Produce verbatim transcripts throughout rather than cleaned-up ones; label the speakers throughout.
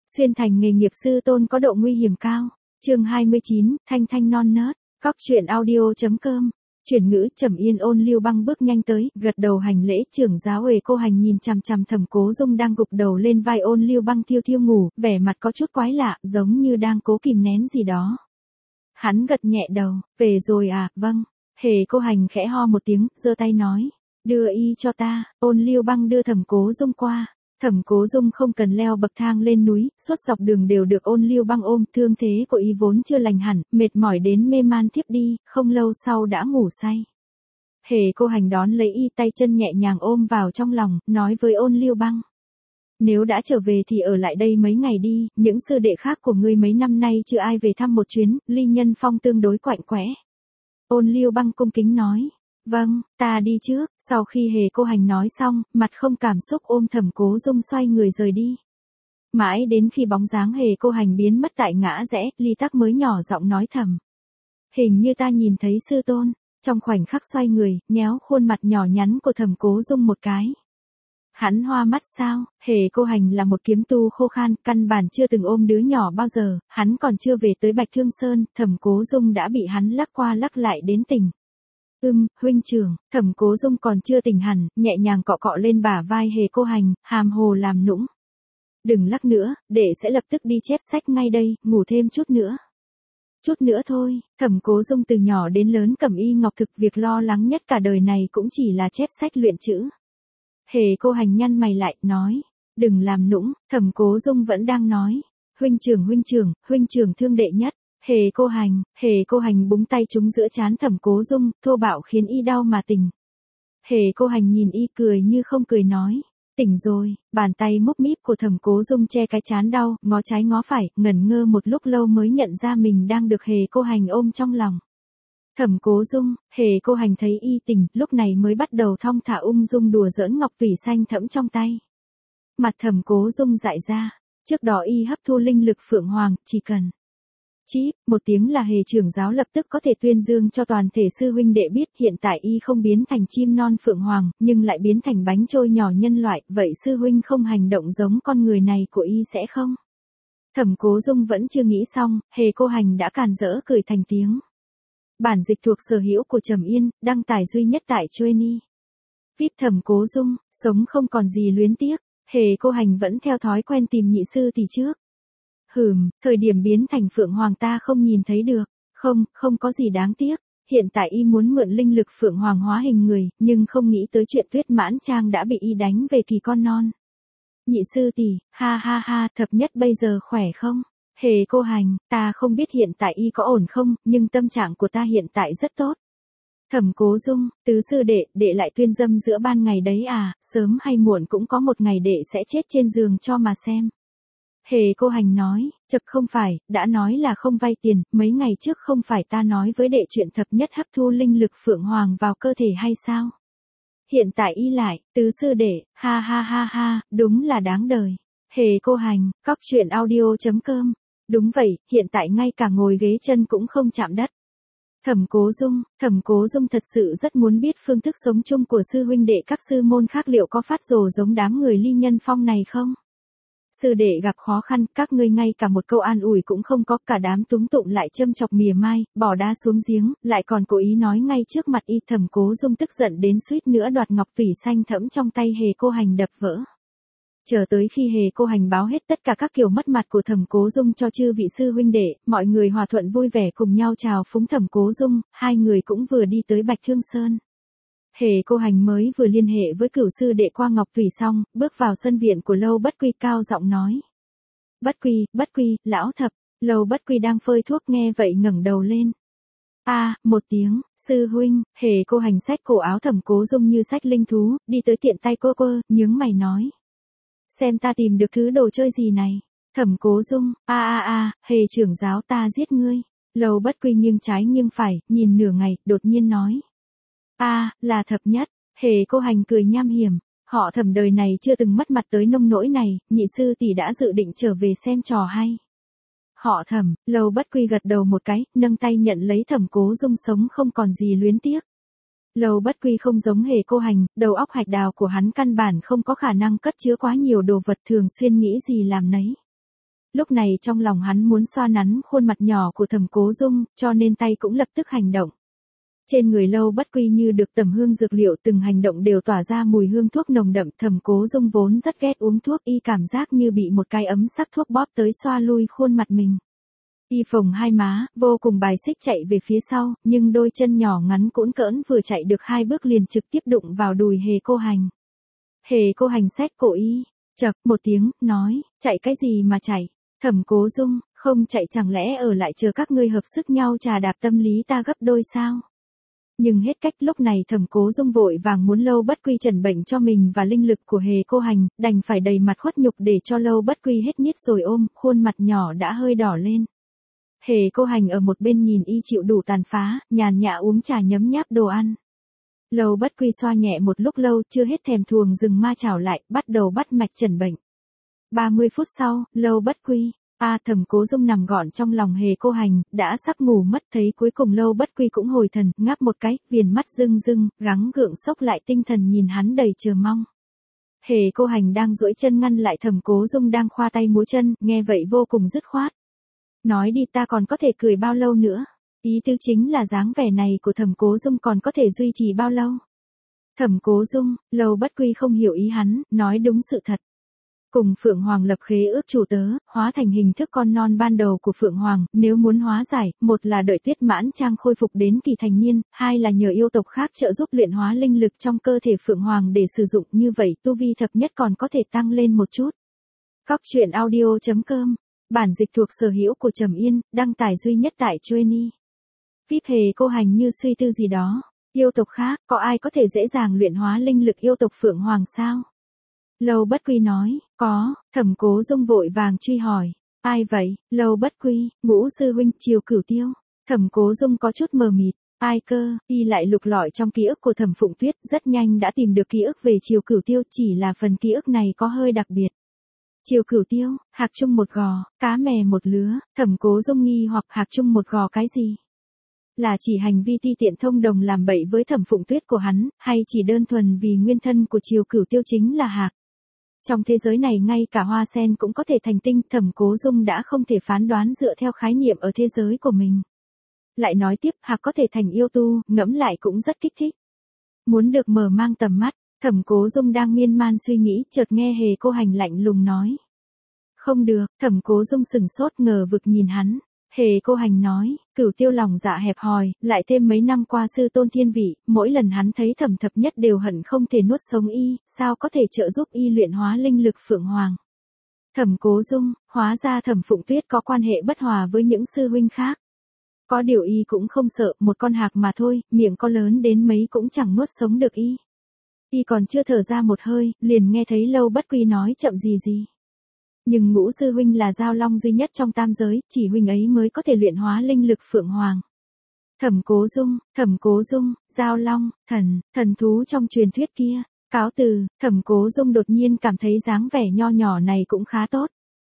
Speaker 1: Xuyên thành nghề nghiệp sư tôn có độ nguy hiểm cao. Chương hai mươi chín, thanh thanh non nớt. Cóc truyện audio.com. Chuyển ngữ. Trầm Yên Ôn Lưu Băng bước nhanh tới, gật đầu hành lễ. Trưởng giáo Uể Cô Hành nhìn chằm chằm Thẩm Cố Dung đang gục đầu lên vai Ôn Lưu Băng thiêu thiêu ngủ, vẻ mặt có chút quái lạ, giống như đang cố kìm nén gì đó. Hắn gật nhẹ đầu, về rồi à, vâng. Hề Cô Hành khẽ ho một tiếng, giơ tay nói, đưa y cho ta. Ôn Lưu Băng đưa Thẩm Cố Dung qua. Thẩm Cố Dung không cần leo bậc thang lên núi, suốt dọc đường đều được Ôn Lưu Băng ôm, thương thế của y vốn chưa lành hẳn, mệt mỏi đến mê man thiếp đi, không lâu sau đã ngủ say. Hề Cô Hành đón lấy y, tay chân nhẹ nhàng ôm vào trong lòng, nói với Ôn Lưu Băng. Nếu đã trở về thì ở lại đây mấy ngày đi, những sư đệ khác của ngươi mấy năm nay chưa ai về thăm một chuyến, Ly Nhân Phong tương đối quạnh quẽ. Ôn Lưu Băng cung kính nói. Vâng, ta đi trước. Sau khi Hề Cô Hành nói xong, mặt không cảm xúc ôm Thẩm Cố Dung xoay người rời đi. Mãi đến khi bóng dáng Hề Cô Hành biến mất tại ngã rẽ, Ly Tắc mới nhỏ giọng nói thầm. Hình như ta nhìn thấy sư tôn. Trong khoảnh khắc xoay người, nhéo khuôn mặt nhỏ nhắn của Thẩm Cố Dung một cái. Hắn hoa mắt sao? Hề Cô Hành là một kiếm tu khô khan, căn bản chưa từng ôm đứa nhỏ bao giờ, hắn còn chưa về tới Bạch Thương Sơn, Thẩm Cố Dung đã bị hắn lắc qua lắc lại đến tỉnh. Ưm, huynh trưởng. Thẩm Cố Dung còn chưa tỉnh hẳn, nhẹ nhàng cọ cọ lên bả vai Hề Cô Hành, hàm hồ làm nũng. Đừng lắc nữa, đệ sẽ lập tức đi chép sách ngay đây, ngủ thêm chút nữa. Chút nữa thôi. Thẩm Cố Dung từ nhỏ đến lớn cầm y ngọc thực, việc lo lắng nhất cả đời này cũng chỉ là chép sách luyện chữ. Hề Cô Hành nhăn mày lại, nói, đừng làm nũng. Thẩm Cố Dung vẫn đang nói, huynh trưởng huynh trưởng, huynh trưởng thương đệ nhất. Hề Cô Hành, Hề Cô Hành búng tay trúng giữa trán Thẩm Cố Dung, thô bạo khiến y đau mà tỉnh. Hề Cô Hành nhìn y cười như không cười nói, tỉnh rồi. Bàn tay múc míp của Thẩm Cố Dung che cái trán đau, ngó trái ngó phải, ngẩn ngơ một lúc lâu mới nhận ra mình đang được Hề Cô Hành ôm trong lòng. Thẩm Cố Dung. Hề Cô Hành thấy y tỉnh, lúc này mới bắt đầu thong thả ung dung đùa giỡn ngọc tủy xanh thẫm trong tay. Mặt Thẩm Cố Dung dại ra, trước đó y hấp thu linh lực Phượng Hoàng, chỉ cần Chíp, một tiếng là Hề trưởng giáo lập tức có thể tuyên dương cho toàn thể sư huynh đệ biết, hiện tại y không biến thành chim non Phượng Hoàng, nhưng lại biến thành bánh trôi nhỏ nhân loại, vậy sư huynh không hành động giống con người này của y sẽ không? Thẩm Cố Dung vẫn chưa nghĩ xong, Hề Cô Hành đã càn rỡ cười thành tiếng. Bản dịch thuộc sở hữu của Trầm Yên, đăng tải duy nhất tại Chueni. vê i pê Thẩm Cố Dung, sống không còn gì luyến tiếc. Hề Cô Hành vẫn theo thói quen tìm nhị sư tỷ trước. Hừm, thời điểm biến thành Phượng Hoàng ta không nhìn thấy được. Không, không có gì đáng tiếc. Hiện tại y muốn mượn linh lực Phượng Hoàng hóa hình người, nhưng không nghĩ tới chuyện Tuyết Mãn Trang đã bị y đánh về kỳ con non. Nhị sư tỷ, ha ha ha, thập nhất bây giờ khỏe không? Hề Cô Hành, ta không biết hiện tại y có ổn không, nhưng tâm trạng của ta hiện tại rất tốt. Thẩm Cố Dung, tứ sư đệ, đệ lại tuyên dâm giữa ban ngày đấy à, sớm hay muộn cũng có một ngày đệ sẽ chết trên giường cho mà xem. Hề Cô Hành nói, chật không phải, đã nói là không vay tiền, mấy ngày trước không phải ta nói với đệ chuyện thập nhất hấp thu linh lực Phượng Hoàng vào cơ thể hay sao? Hiện tại y lại, tứ sư đệ, ha ha ha ha, đúng là đáng đời. Hề Cô Hành, cóc truyện audio.com. Đúng vậy, hiện tại ngay cả ngồi ghế chân cũng không chạm đất. Thẩm Cố Dung, Thẩm Cố Dung thật sự rất muốn biết phương thức sống chung của sư huynh đệ các sư môn khác liệu có phát rồ giống đám người Ly Nhân Phong này không? Sư đệ gặp khó khăn, các ngươi ngay cả một câu an ủi cũng không có, cả đám túm tụng lại châm chọc mỉa mai, bỏ đá xuống giếng, lại còn cố ý nói ngay trước mặt y. Thẩm Cố Dung tức giận đến suýt nữa đoạt ngọc tủy xanh thẫm trong tay Hề Cô Hành đập vỡ. Chờ tới khi Hề Cô Hành báo hết tất cả các kiểu mất mặt của Thẩm Cố Dung cho chư vị sư huynh đệ, mọi người hòa thuận vui vẻ cùng nhau chào phúng Thẩm Cố Dung, hai người cũng vừa đi tới Bạch Thương Sơn. Hề Cô Hành mới vừa liên hệ với cửu sư đệ qua ngọc tủy xong, bước vào sân viện của Lâu Bất Quy cao giọng nói. Bất Quy, Bất Quy, lão thập. Lâu Bất Quy đang phơi thuốc nghe vậy ngẩng đầu lên. A, à, một tiếng, sư huynh. Hề Cô Hành xách cổ áo Thẩm Cố Dung như xách linh thú, đi tới tiện tay cô quơ, nhướng mày nói. Xem ta tìm được thứ đồ chơi gì này. Thẩm Cố Dung, a a a, Hề trưởng giáo ta giết ngươi. Lâu Bất Quy nghiêng trái nghiêng phải, nhìn nửa ngày, đột nhiên nói. A, à, là thập nhất. Hề Cô Hành cười nham hiểm. Họ Thẩm đời này chưa từng mất mặt tới nông nỗi này, nhị sư tỷ đã dự định trở về xem trò hay. Họ Thẩm. Lâu Bất Quy gật đầu một cái, nâng tay nhận lấy Thẩm Cố Dung sống không còn gì luyến tiếc. Lâu Bất Quy không giống Hề Cô Hành, đầu óc hạch đào của hắn căn bản không có khả năng cất chứa quá nhiều đồ vật, thường xuyên nghĩ gì làm nấy. Lúc này trong lòng hắn muốn xoa nắn khuôn mặt nhỏ của Thẩm Cố Dung, cho nên tay cũng lập tức hành động. Trên người Lâu Bất Quy như được tẩm hương dược liệu, từng hành động đều tỏa ra mùi hương thuốc nồng đậm. Thẩm Cố Dung vốn rất ghét uống thuốc, y cảm giác như bị một cái ấm sắc thuốc bóp tới xoa lui khuôn mặt mình. Y phồng hai má, vô cùng bài xích chạy về phía sau, nhưng đôi chân nhỏ ngắn cũn cỡn vừa chạy được hai bước liền trực tiếp đụng vào đùi Hề Cô Hành. Hề Cô Hành xét cổ y, chậc một tiếng, nói, chạy cái gì mà chạy? Thẩm Cố Dung, không chạy chẳng lẽ ở lại chờ các ngươi hợp sức nhau trà đạp tâm lý ta gấp đôi sao? Nhưng hết cách, lúc này Thẩm Cố Dung vội vàng muốn Lâu Bất Quy trần bệnh cho mình và linh lực của Hề Cô Hành, đành phải đầy mặt khuất nhục để cho Lâu Bất Quy hết nhít rồi ôm, khuôn mặt nhỏ đã hơi đỏ lên. Hề Cô Hành ở một bên nhìn y chịu đủ tàn phá, nhàn nhã uống trà nhấm nháp đồ ăn. Lâu Bất Quy xoa nhẹ một lúc lâu, chưa hết thèm thuồng dừng ma chảo lại, bắt đầu bắt mạch trần bệnh. ba mươi phút sau, Lâu Bất Quy, a Thẩm Cố Dung nằm gọn trong lòng Hề Cô Hành, đã sắp ngủ mất, thấy cuối cùng Lâu Bất Quy cũng hồi thần, ngáp một cái, viền mắt rưng rưng, gắng gượng xốc lại tinh thần nhìn hắn đầy chờ mong. Hề Cô Hành đang duỗi chân ngăn lại Thẩm Cố Dung đang khoa tay múa chân, nghe vậy vô cùng dứt khoát. Nói đi, ta còn có thể cười bao lâu nữa? Ý tứ chính là dáng vẻ này của Thẩm Cố Dung còn có thể duy trì bao lâu? Thẩm Cố Dung, Lâu Bất Quy không hiểu ý hắn, nói đúng sự thật. Cùng Phượng Hoàng lập khế ước chủ tớ, hóa thành hình thức con non ban đầu của Phượng Hoàng, nếu muốn hóa giải, một là đợi Tuyết Mãn Trang khôi phục đến kỳ thành niên, hai là nhờ yêu tộc khác trợ giúp luyện hóa linh lực trong cơ thể Phượng Hoàng để sử dụng, như vậy tu vi thập nhất còn có thể tăng lên một chút. Cóc truyện audio chấm com, bản dịch thuộc sở hữu của Trầm Yên, đăng tải duy nhất tại Trueni. vê i pê Hề Cô Hành như suy tư gì đó, yêu tộc khác, có ai có thể dễ dàng luyện hóa linh lực yêu tộc Phượng Hoàng sao? Lâu Bất Quy nói, có. Thẩm Cố Dung vội vàng truy hỏi, ai vậy? Lâu Bất Quy, Ngũ sư huynh, Triều Cửu Tiêu. Thẩm Cố Dung có chút mờ mịt, ai cơ? Y lại lục lọi trong ký ức của Thẩm Phụng Tuyết, rất nhanh đã tìm được ký ức về Triều Cửu Tiêu, chỉ là phần ký ức này có hơi đặc biệt. Triều Cửu Tiêu, hạc chung một gò, cá mè một lứa. Thẩm Cố Dung nghi hoặc hạc chung một gò cái gì? Là chỉ hành vi ti tiện thông đồng làm bậy với Thẩm Phụng Tuyết của hắn, hay chỉ đơn thuần vì nguyên thân của Triều Cửu Tiêu chính là hạc? Trong thế giới này ngay cả hoa sen cũng có thể thành tinh, Thẩm Cố Dung đã không thể phán đoán dựa theo khái niệm ở thế giới của mình. Lại nói tiếp, hạc có thể thành yêu tu, ngẫm lại cũng rất kích thích. Muốn được mở mang tầm mắt, Thẩm Cố Dung đang miên man suy nghĩ, chợt nghe Hề Cô Hành lạnh lùng nói. Không được, Thẩm Cố Dung sừng sốt ngờ vực nhìn hắn. Hề Cô Hành nói, Cửu Tiêu lòng dạ hẹp hòi, lại thêm mấy năm qua sư tôn thiên vị, mỗi lần hắn thấy Thẩm thập nhất đều hận không thể nuốt sống y, sao có thể trợ giúp y luyện hóa linh lực Phượng Hoàng. Thẩm Cố Dung, hóa ra Thẩm Phụng Tuyết có quan hệ bất hòa với những sư huynh khác. Có điều y cũng không sợ, một con hạc mà thôi, miệng có lớn đến mấy cũng chẳng nuốt sống được y. Y còn chưa thở ra một hơi, liền nghe thấy Lâu Bất Quy nói chậm gì gì. Nhưng Ngũ sư huynh là giao long duy nhất trong tam giới, chỉ huynh ấy mới có thể luyện hóa linh lực Phượng Hoàng. Thẩm Cố Dung, Thẩm Cố Dung, giao long, thần, thần thú trong truyền thuyết kia. Cáo từ, Thẩm Cố Dung đột nhiên cảm thấy dáng vẻ nho nhỏ này cũng khá tốt.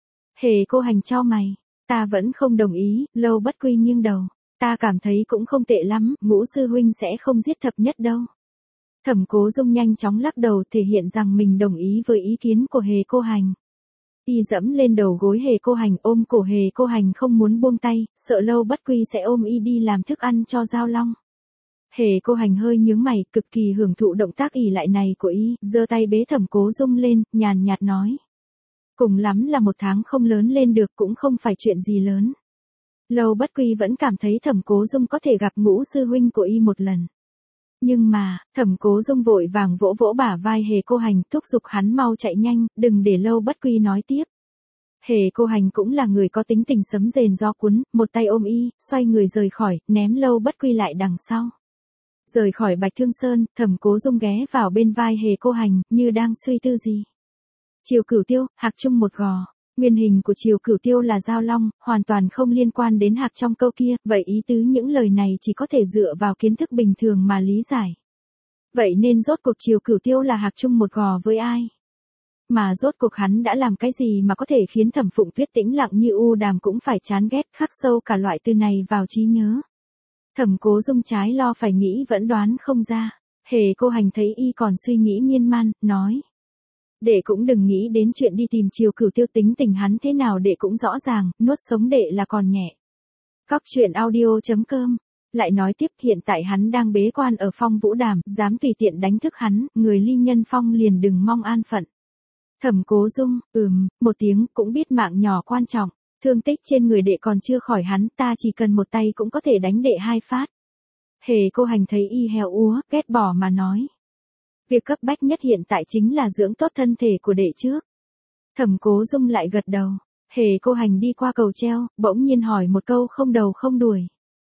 Speaker 1: Hề Cô Hành chau mày, ta vẫn không đồng ý. Lâu Bất Quy nghiêng đầu, ta cảm thấy cũng không tệ lắm, Ngũ sư huynh sẽ không giết thập nhất đâu. Thẩm Cố Dung nhanh chóng lắc đầu thể hiện rằng mình đồng ý với ý kiến của Hề Cô Hành. Y dẫm lên đầu gối Hề Cô Hành, ôm cổ Hề Cô Hành không muốn buông tay, sợ Lâu Bất Quy sẽ ôm y đi làm thức ăn cho giao long. Hề Cô Hành hơi nhướng mày, cực kỳ hưởng thụ động tác ỷ lại này của y, giơ tay bế Thẩm Cố Dung lên, nhàn nhạt nói. Cùng lắm là một tháng không lớn lên được, cũng không phải chuyện gì lớn. Lâu Bất Quy vẫn cảm thấy Thẩm Cố Dung có thể gặp Ngũ sư huynh của y một lần. Nhưng mà, Thẩm Cố Dung vội vàng vỗ vỗ bả vai Hề Cô Hành, thúc giục hắn mau chạy nhanh, đừng để Lâu Bất Quy nói tiếp. Hề Cô Hành cũng là người có tính tình sấm rền gió cuốn, một tay ôm y, xoay người rời khỏi, ném Lâu Bất Quy lại đằng sau. Rời khỏi Bạch Thương Sơn, Thẩm Cố Dung ghé vào bên vai Hề Cô Hành, như đang suy tư gì. Triều Cửu Tiêu, hạc chung một gò. Nguyên hình của Triều Cửu Tiêu là giao long, hoàn toàn không liên quan đến hạc trong câu kia, vậy ý tứ những lời này chỉ có thể dựa vào kiến thức bình thường mà lý giải. Vậy nên rốt cuộc Triều Cửu Tiêu là hạc chung một gò với ai? Mà rốt cuộc hắn đã làm cái gì mà có thể khiến Thẩm Phụng Tuyết tĩnh lặng như u đàm cũng phải chán ghét, khắc sâu cả loại từ này vào trí nhớ. Thẩm Cố Dung trái lo phải nghĩ vẫn đoán không ra. Hề Cô Hành thấy y còn suy nghĩ miên man, nói. Đệ cũng đừng nghĩ đến chuyện đi tìm Triều Cửu Tiêu, tính tình hắn thế nào đệ cũng rõ ràng, nuốt sống đệ là còn nhẹ. Cóc truyện audio chấm com. Lại nói tiếp, hiện tại hắn đang bế quan ở Phong Vũ Đàm, dám tùy tiện đánh thức hắn, người Ly Nhân Phong liền đừng mong an phận. Thẩm Cố Dung, ừm, một tiếng, cũng biết mạng nhỏ quan trọng, thương tích trên người đệ còn chưa khỏi hắn, ta chỉ cần một tay cũng có thể đánh đệ hai phát. Hề Cô Hành thấy y heo úa, ghét bỏ mà nói. Việc cấp bách nhất hiện tại chính là dưỡng tốt thân thể của đệ trước. Thẩm Cố Dung lại gật đầu. Hề Cô Hành đi qua cầu treo, bỗng nhiên hỏi một câu không đầu không đuôi.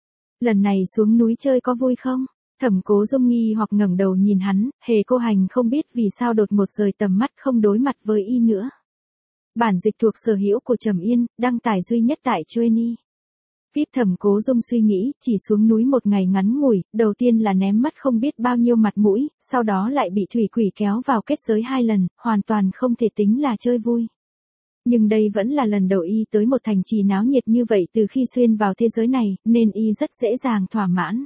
Speaker 1: Lần này xuống núi chơi có vui không? Thẩm Cố Dung nghi hoặc ngẩng đầu nhìn hắn, Hề Cô Hành không biết vì sao đột ngột rời tầm mắt không đối mặt với y nữa. Bản dịch thuộc sở hữu của Trầm Yên, đăng tải duy nhất tại Joenie. vê i pê Thẩm Cố Dung suy nghĩ, chỉ xuống núi một ngày ngắn ngủi, đầu tiên là ném mất không biết bao nhiêu mặt mũi, sau đó lại bị thủy quỷ kéo vào kết giới hai lần, hoàn toàn không thể tính là chơi vui. Nhưng đây vẫn là lần đầu y tới một thành trì náo nhiệt như vậy từ khi xuyên vào thế giới này, nên y rất dễ dàng thỏa mãn.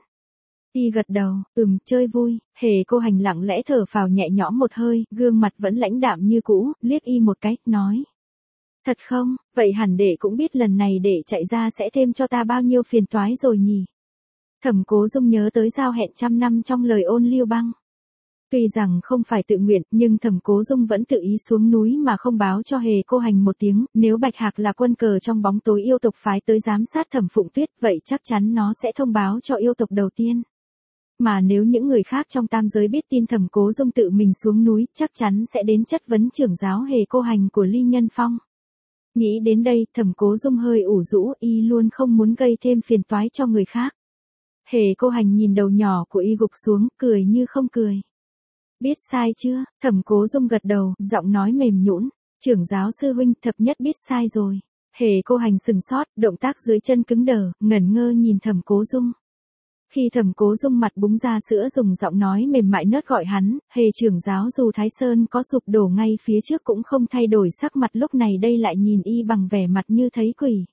Speaker 1: Y gật đầu, ừm, chơi vui. Hề Cô Hành lặng lẽ thở phào nhẹ nhõm một hơi, gương mặt vẫn lãnh đạm như cũ, liếc y một cái, nói. Thật không, vậy hẳn đệ cũng biết lần này đệ chạy ra sẽ thêm cho ta bao nhiêu phiền toái rồi nhỉ. Thẩm Cố Dung nhớ tới giao hẹn trăm năm trong lời Ôn Lưu Băng. Tuy rằng không phải tự nguyện, nhưng Thẩm Cố Dung vẫn tự ý xuống núi mà không báo cho Hề Cô Hành một tiếng, nếu Bạch Hạc là quân cờ trong bóng tối yêu tộc phái tới giám sát Thẩm Phụng Tuyết, vậy chắc chắn nó sẽ thông báo cho yêu tộc đầu tiên. Mà nếu những người khác trong tam giới biết tin Thẩm Cố Dung tự mình xuống núi, chắc chắn sẽ đến chất vấn trưởng giáo Hề Cô Hành của Ly Nhân Phong. Nghĩ đến đây, Thẩm Cố Dung hơi ủ rũ, y luôn không muốn gây thêm phiền toái cho người khác. Hề Cô Hành nhìn đầu nhỏ của y gục xuống, cười như không cười. Biết sai chưa? Thẩm Cố Dung gật đầu, giọng nói mềm nhũn. Trưởng giáo sư huynh, thập nhất biết sai rồi. Hề Cô Hành sừng sốt, động tác dưới chân cứng đờ, ngẩn ngơ nhìn Thẩm Cố Dung. Khi Thẩm Cố Dung mặt búng ra sữa dùng giọng nói mềm mại nớt gọi hắn, Hề trưởng giáo dù Thái Sơn có sụp đổ ngay phía trước cũng không thay đổi sắc mặt, lúc này đây lại nhìn y bằng vẻ mặt như thấy quỷ.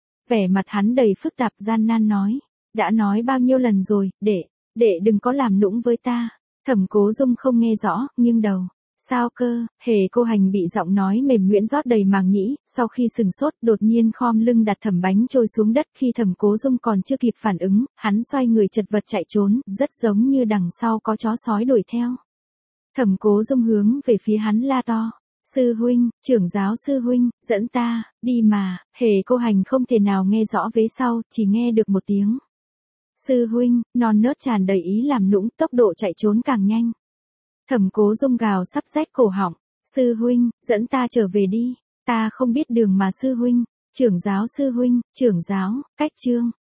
Speaker 1: Vẻ mặt hắn đầy phức tạp, gian nan nói. Đã nói bao nhiêu lần rồi, đệ, đệ đừng có làm nũng với ta. Thẩm Cố Dung không nghe rõ, nghiêng đầu. Sao cơ? Hề Cô Hành bị giọng nói mềm nhuyễn rót đầy màng nhĩ, sau khi sừng sốt, đột nhiên khom lưng đặt thẩm bánh trôi xuống đất. Khi Thẩm Cố Dung còn chưa kịp phản ứng, hắn xoay người chật vật chạy trốn, rất giống như đằng sau có chó sói đuổi theo. Thẩm Cố Dung hướng về phía hắn la to. Sư huynh, trưởng giáo sư huynh, dẫn ta, đi mà. Hề Cô Hành không thể nào nghe rõ vế sau, chỉ nghe được một tiếng. Sư huynh, non nớt tràn đầy ý làm nũng, tốc độ chạy trốn càng nhanh. Thẩm Cố Dung gào sắp rách cổ họng. Sư huynh, dẫn ta trở về đi. Ta không biết đường mà sư huynh. Trưởng giáo sư huynh, trưởng giáo, cách chương.